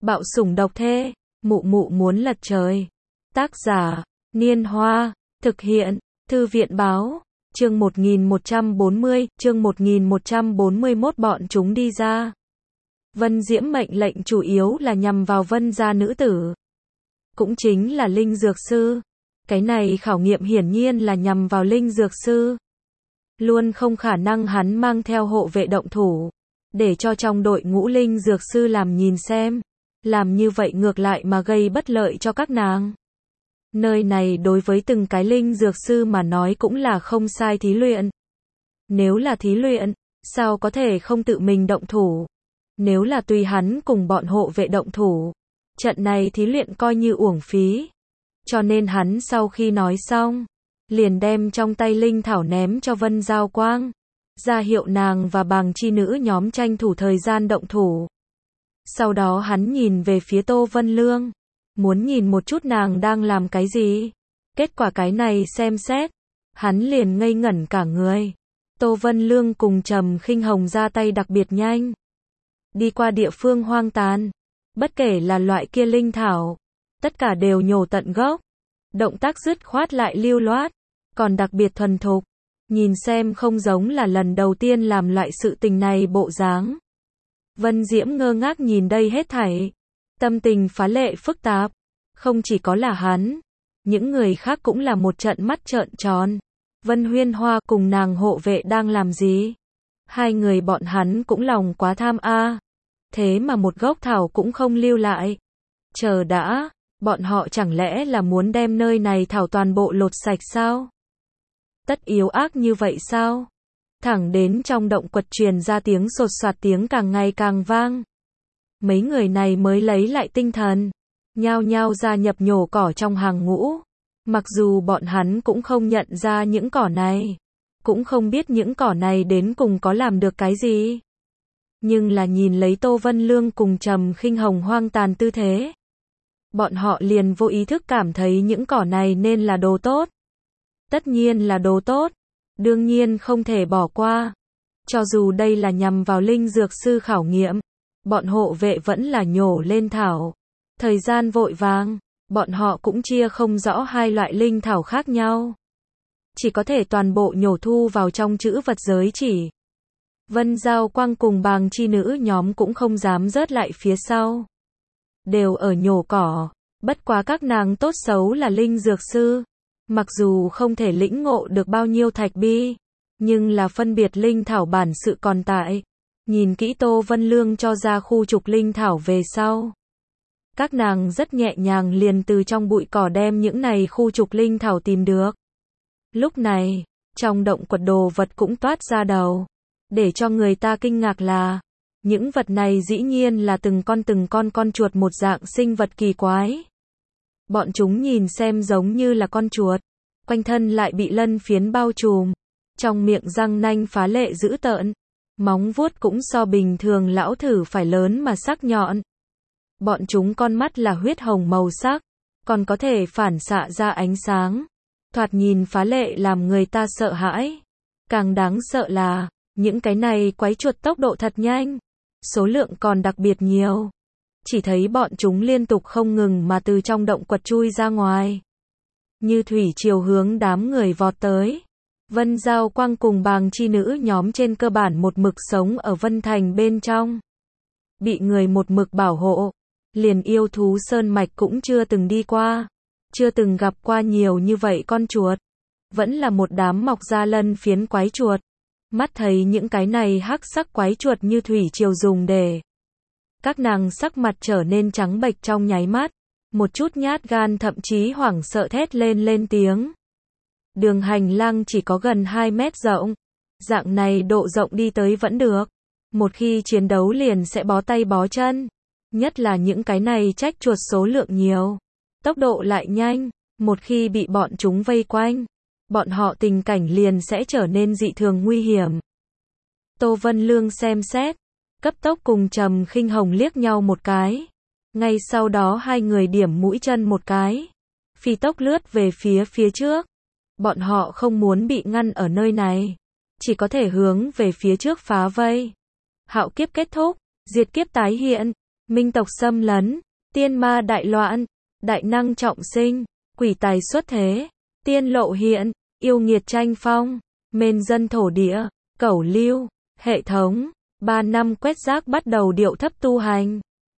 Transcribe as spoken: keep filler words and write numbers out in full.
Bạo sủng độc thê, mụ mụ muốn lật trời. Tác giả, Niên Hoa, thực hiện, Thư viện báo, chương một nghìn một trăm bốn mươi, chương một nghìn một trăm bốn mươi mốt bọn chúng đi ra. Vân Diễm mệnh lệnh chủ yếu là nhằm vào Vân gia nữ tử. Cũng chính là Linh Dược Sư. Cái này khảo nghiệm hiển nhiên là nhằm vào Linh Dược Sư. Luôn không khả năng hắn mang theo hộ vệ động thủ. Để cho trong đội ngũ Linh Dược Sư làm nhìn xem. Làm như vậy ngược lại mà gây bất lợi cho các nàng. Nơi này đối với từng cái Linh Dược Sư mà nói cũng là không sai thí luyện. Nếu là thí luyện, sao có thể không tự mình động thủ? Nếu là tùy hắn cùng bọn hộ vệ động thủ, trận này thí luyện coi như uổng phí. Cho nên hắn sau khi nói xong, liền đem trong tay linh thảo ném cho Vân Giao Quang, ra hiệu nàng và Bàng Chi nữ nhóm tranh thủ thời gian động thủ. Sau đó hắn nhìn về phía Tô Vân Lương, muốn nhìn một chút nàng đang làm cái gì. Kết quả cái này xem xét, hắn liền ngây ngẩn cả người. Tô Vân Lương cùng Trầm Khinh Hồng ra tay đặc biệt nhanh. Đi qua địa phương hoang tàn, bất kể là loại kia linh thảo, tất cả đều nhổ tận gốc. Động tác dứt khoát lại lưu loát, còn đặc biệt thuần thục. Nhìn xem không giống là lần đầu tiên làm loại sự tình này bộ dáng. Vân Diễm ngơ ngác nhìn đây hết thảy, tâm tình phá lệ phức tạp. Không chỉ có là hắn, những người khác cũng là một trận mắt trợn tròn. Vân Huyên Hoa cùng nàng hộ vệ đang làm gì? Hai người bọn hắn cũng lòng quá tham a. Thế mà một gốc thảo cũng không lưu lại. Chờ đã, bọn họ chẳng lẽ là muốn đem nơi này thảo toàn bộ lột sạch sao? Tất yếu ác như vậy sao? Thẳng đến trong động quật truyền ra tiếng sột soạt, tiếng càng ngày càng vang. Mấy người này mới lấy lại tinh thần, nhao nhao gia nhập nhổ cỏ trong hàng ngũ. Mặc dù bọn hắn cũng không nhận ra những cỏ này, cũng không biết những cỏ này đến cùng có làm được cái gì. Nhưng là nhìn lấy Tô Vân Lương cùng Trầm Khinh Hồng hoang tàn tư thế, bọn họ liền vô ý thức cảm thấy những cỏ này nên là đồ tốt. Tất nhiên là đồ tốt, đương nhiên không thể bỏ qua. Cho dù đây là nhằm vào Linh Dược Sư khảo nghiệm, bọn hộ vệ vẫn là nhổ lên thảo. Thời gian vội vàng, bọn họ cũng chia không rõ hai loại linh thảo khác nhau. Chỉ có thể toàn bộ nhổ thu vào trong chữ vật giới chỉ. Vân Giao Quang cùng Bàng Chi nữ nhóm cũng không dám rớt lại phía sau. Đều ở nhổ cỏ, bất quá các nàng tốt xấu là Linh Dược Sư. Mặc dù không thể lĩnh ngộ được bao nhiêu thạch bi, nhưng là phân biệt linh thảo bản sự còn tại. Nhìn kỹ Tô Vân Lương cho ra khu trục linh thảo về sau, các nàng rất nhẹ nhàng liền từ trong bụi cỏ đem những này khu trục linh thảo tìm được. Lúc này, trong động quật đồ vật cũng toát ra đầu. Để cho người ta kinh ngạc là, những vật này dĩ nhiên là từng con từng con con chuột một dạng sinh vật kỳ quái. Bọn chúng nhìn xem giống như là con chuột, quanh thân lại bị lân phiến bao trùm, trong miệng răng nanh phá lệ dữ tợn, móng vuốt cũng so bình thường lão thử phải lớn mà sắc nhọn. Bọn chúng con mắt là huyết hồng màu sắc, còn có thể phản xạ ra ánh sáng, thoạt nhìn phá lệ làm người ta sợ hãi. Càng đáng sợ là, những cái này quái chuột tốc độ thật nhanh, số lượng còn đặc biệt nhiều. Chỉ thấy bọn chúng liên tục không ngừng mà từ trong động quật chui ra ngoài. Như thủy triều hướng đám người vọt tới. Vân Giao Quang cùng Bàng Chi nữ nhóm trên cơ bản một mực sống ở Vân Thành bên trong. Bị người một mực bảo hộ. Liền yêu thú sơn mạch cũng chưa từng đi qua. Chưa từng gặp qua nhiều như vậy con chuột. Vẫn là một đám mọc ra lân phiến quái chuột. Mắt thấy những cái này hắc sắc quái chuột như thủy triều dùng để. Các nàng sắc mặt trở nên trắng bệch trong nháy mắt. Một chút nhát gan thậm chí hoảng sợ thét lên lên tiếng. Đường hành lang chỉ có gần hai mét rộng. Dạng này độ rộng đi tới vẫn được. Một khi chiến đấu liền sẽ bó tay bó chân. Nhất là những cái này trách chuột số lượng nhiều. Tốc độ lại nhanh. Một khi bị bọn chúng vây quanh, bọn họ tình cảnh liền sẽ trở nên dị thường nguy hiểm. Tô Vân Lương xem xét, cấp tốc cùng Trầm Khinh Hồng liếc nhau một cái. Ngay sau đó hai người điểm mũi chân một cái. Phi tốc lướt về phía phía trước. Bọn họ không muốn bị ngăn ở nơi này. Chỉ có thể hướng về phía trước phá vây. Hạo kiếp kết thúc, diệt kiếp tái hiện. minh tộc xâm lấn, tiên ma đại loạn, đại năng trọng sinh, quỷ tài xuất thế, tiên lộ hiện, yêu nghiệt tranh phong, mên dân thổ địa, cẩu lưu, hệ thống, ba năm quét rác bắt đầu điệu thấp tu hành.